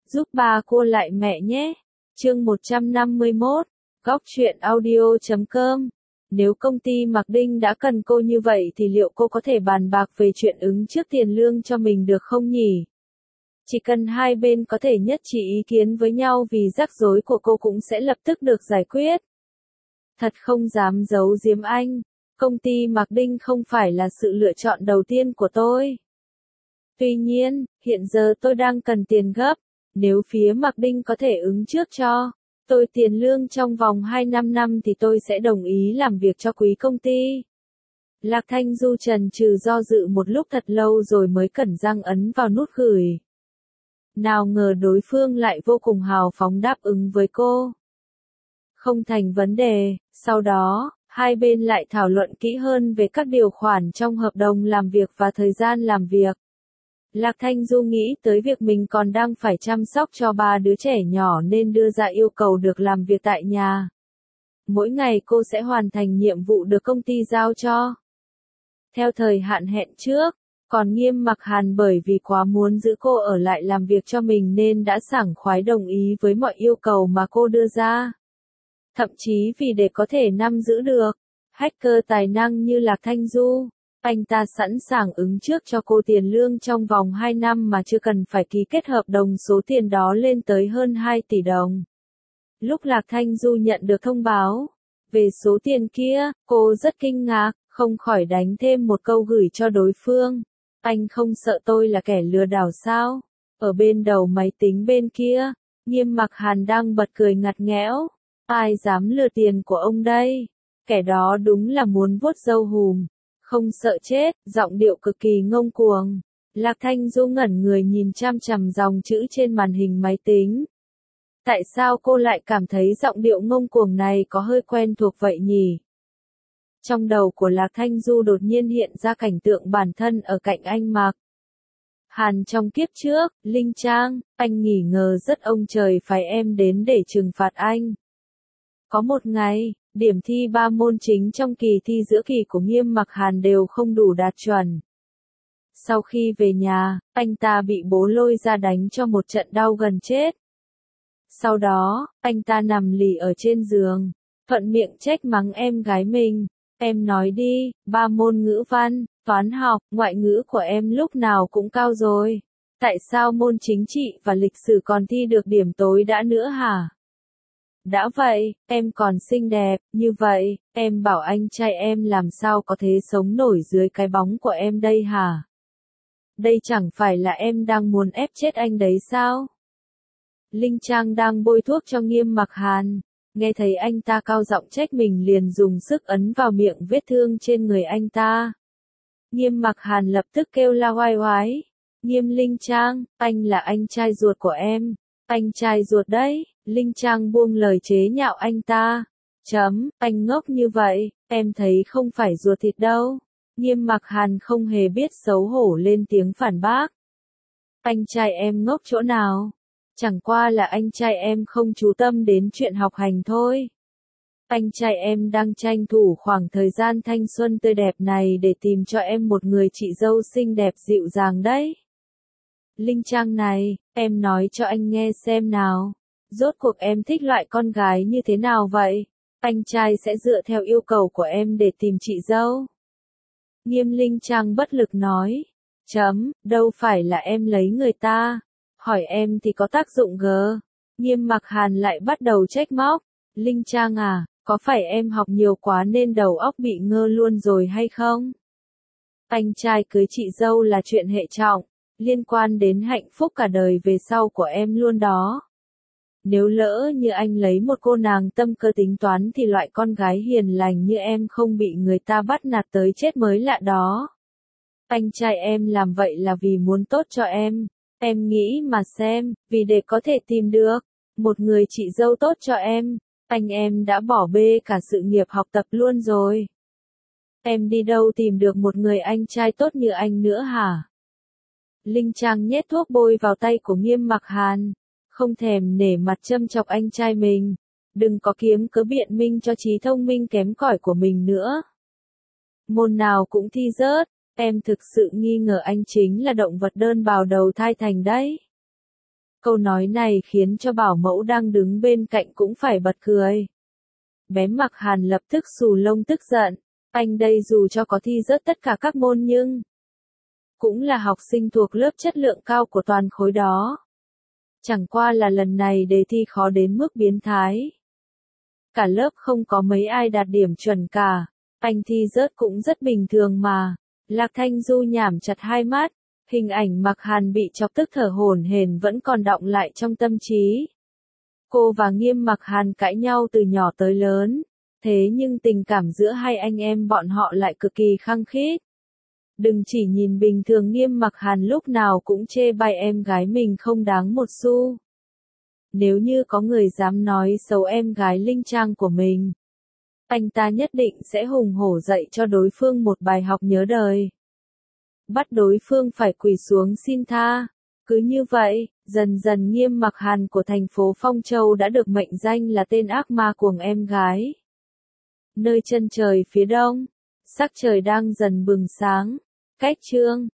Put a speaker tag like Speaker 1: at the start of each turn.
Speaker 1: giúp ba cô lại mẹ nhé. Chương 151, Góc truyện audio.com. Nếu công ty Mạc Đinh đã cần cô như vậy thì liệu cô có thể bàn bạc về chuyện ứng trước tiền lương cho mình được không nhỉ? Chỉ cần hai bên có thể nhất trí ý kiến với nhau vì rắc rối của cô cũng sẽ lập tức được giải quyết. Thật không dám giấu giếm anh, công ty Mạc Đinh không phải là sự lựa chọn đầu tiên của tôi. Tuy nhiên, hiện giờ tôi đang cần tiền gấp, nếu phía Mạc Đinh có thể ứng trước cho tôi tiền lương trong vòng 25 năm thì tôi sẽ đồng ý làm việc cho quý công ty. Lạc Thanh Du chần chừ do dự một lúc thật lâu rồi mới cẩn răng ấn vào nút gửi. Nào ngờ đối phương lại vô cùng hào phóng đáp ứng với cô. Không thành vấn đề, sau đó, hai bên lại thảo luận kỹ hơn về các điều khoản trong hợp đồng làm việc và thời gian làm việc. Lạc Thanh Du nghĩ tới việc mình còn đang phải chăm sóc cho 3 đứa trẻ nhỏ nên đưa ra yêu cầu được làm việc tại nhà. Mỗi ngày cô sẽ hoàn thành nhiệm vụ được công ty giao cho theo thời hạn hẹn trước, còn Nghiêm Mặc Hàn bởi vì quá muốn giữ cô ở lại làm việc cho mình nên đã sảng khoái đồng ý với mọi yêu cầu mà cô đưa ra. Thậm chí vì để có thể nắm giữ được hacker tài năng như Lạc Thanh Du, anh ta sẵn sàng ứng trước cho cô tiền lương trong vòng 2 năm mà chưa cần phải ký kết hợp đồng, số tiền đó lên tới hơn 2 tỷ đồng. Lúc Lạc Thanh Du nhận được thông báo về số tiền kia, cô rất kinh ngạc, không khỏi đánh thêm một câu gửi cho đối phương. Anh không sợ tôi là kẻ lừa đảo sao? Ở bên đầu máy tính bên kia, Nghiêm Mặc Hàn đang bật cười ngặt nghẽo. Ai dám lừa tiền của ông đây? Kẻ đó đúng là muốn vuốt râu hùm. Không sợ chết, giọng điệu cực kỳ ngông cuồng. Lạc Thanh Du ngẩn người nhìn chăm chằm dòng chữ trên màn hình máy tính. Tại sao cô lại cảm thấy giọng điệu ngông cuồng này có hơi quen thuộc vậy nhỉ? Trong đầu của Lạc Thanh Du đột nhiên hiện ra cảnh tượng bản thân ở cạnh anh Mạc Hàn trong kiếp trước. Linh Trang, anh nghỉ ngờ rất ông trời phải em đến để trừng phạt anh. Có một ngày, điểm thi 3 môn chính trong kỳ thi giữa kỳ của Nghiêm Mặc Hàn đều không đủ đạt chuẩn. Sau khi về nhà, anh ta bị bố lôi ra đánh cho một trận đau gần chết. Sau đó, anh ta nằm lì ở trên giường, thuận miệng trách mắng em gái mình. Em nói đi, 3 môn ngữ văn, toán học, ngoại ngữ của em lúc nào cũng cao rồi. Tại sao môn chính trị và lịch sử còn thi được điểm tối đã nữa hả? Đã vậy, em còn xinh đẹp, như vậy, em bảo anh trai em làm sao có thể sống nổi dưới cái bóng của em đây hả? Đây chẳng phải là em đang muốn ép chết anh đấy sao? Linh Trang đang bôi thuốc cho Nghiêm Mặc Hàn, nghe thấy anh ta cao giọng trách mình liền dùng sức ấn vào miệng vết thương trên người anh ta. Nghiêm Mặc Hàn lập tức kêu la oai oái. Nghiêm Linh Trang, anh là anh trai ruột của em. Anh trai ruột đấy. Linh Trang buông lời chế nhạo anh ta. Anh ngốc như vậy, em thấy không phải ruột thịt đâu. Nghiêm Mặc Hàn không hề biết xấu hổ lên tiếng phản bác. Anh trai em ngốc chỗ nào? Chẳng qua là anh trai em không chú tâm đến chuyện học hành thôi. Anh trai em đang tranh thủ khoảng thời gian thanh xuân tươi đẹp này để tìm cho em một người chị dâu xinh đẹp dịu dàng đấy. Linh Trang này, em nói cho anh nghe xem nào. Rốt cuộc em thích loại con gái như thế nào vậy? Anh trai sẽ dựa theo yêu cầu của em để tìm chị dâu. Nghiêm Linh Trang bất lực nói. Đâu phải là em lấy người ta. Hỏi em thì có tác dụng gờ. Nghiêm Mặc Hàn lại bắt đầu trách móc. Linh Trang à, có phải em học nhiều quá nên đầu óc bị ngơ luôn rồi hay không? Anh trai cưới chị dâu là chuyện hệ trọng, liên quan đến hạnh phúc cả đời về sau của em luôn đó. Nếu lỡ như anh lấy một cô nàng tâm cơ tính toán thì loại con gái hiền lành như em không bị người ta bắt nạt tới chết mới lạ đó. Anh trai em làm vậy là vì muốn tốt cho em. Em nghĩ mà xem, vì để có thể tìm được một người chị dâu tốt cho anh em đã bỏ bê cả sự nghiệp học tập luôn rồi. Em đi đâu tìm được một người anh trai tốt như anh nữa hả? Linh Trang nhét thuốc bôi vào tay của Nghiêm Mặc Hàn, không thèm nể mặt châm chọc anh trai mình. Đừng có kiếm cớ biện minh cho trí thông minh kém cỏi của mình nữa. Môn nào cũng thi rớt, em thực sự nghi ngờ anh chính là động vật đơn bào đầu thai thành đấy. Câu nói này khiến cho bảo mẫu đang đứng bên cạnh cũng phải bật cười. Bé Mặc Hàn lập tức xù lông tức giận. Anh đây dù cho có thi rớt tất cả các môn nhưng cũng là học sinh thuộc lớp chất lượng cao của toàn khối đó. Chẳng qua là lần này đề thi khó đến mức biến thái. Cả lớp không có mấy ai đạt điểm chuẩn cả. Anh thi rớt cũng rất bình thường mà. Lạc Thanh Du nhảm chặt hai mắt. Hình ảnh Mặc Hàn bị chọc tức thở hổn hển vẫn còn đọng lại trong tâm trí. Cô và Nghiêm Mặc Hàn cãi nhau từ nhỏ tới lớn. Thế nhưng tình cảm giữa hai anh em bọn họ lại cực kỳ khăng khít. Đừng chỉ nhìn bình thường, Nghiêm Mặc Hàn lúc nào cũng chê bai em gái mình không đáng một xu. Nếu như có người dám nói xấu em gái Linh Trang của mình, anh ta nhất định sẽ hùng hổ dạy cho đối phương một bài học nhớ đời. Bắt đối phương phải quỳ xuống xin tha. Cứ như vậy, dần dần Nghiêm Mặc Hàn của thành phố Phong Châu đã được mệnh danh là tên ác ma cuồng em gái. Nơi chân trời phía đông, sắc trời đang dần bừng sáng. Cách chương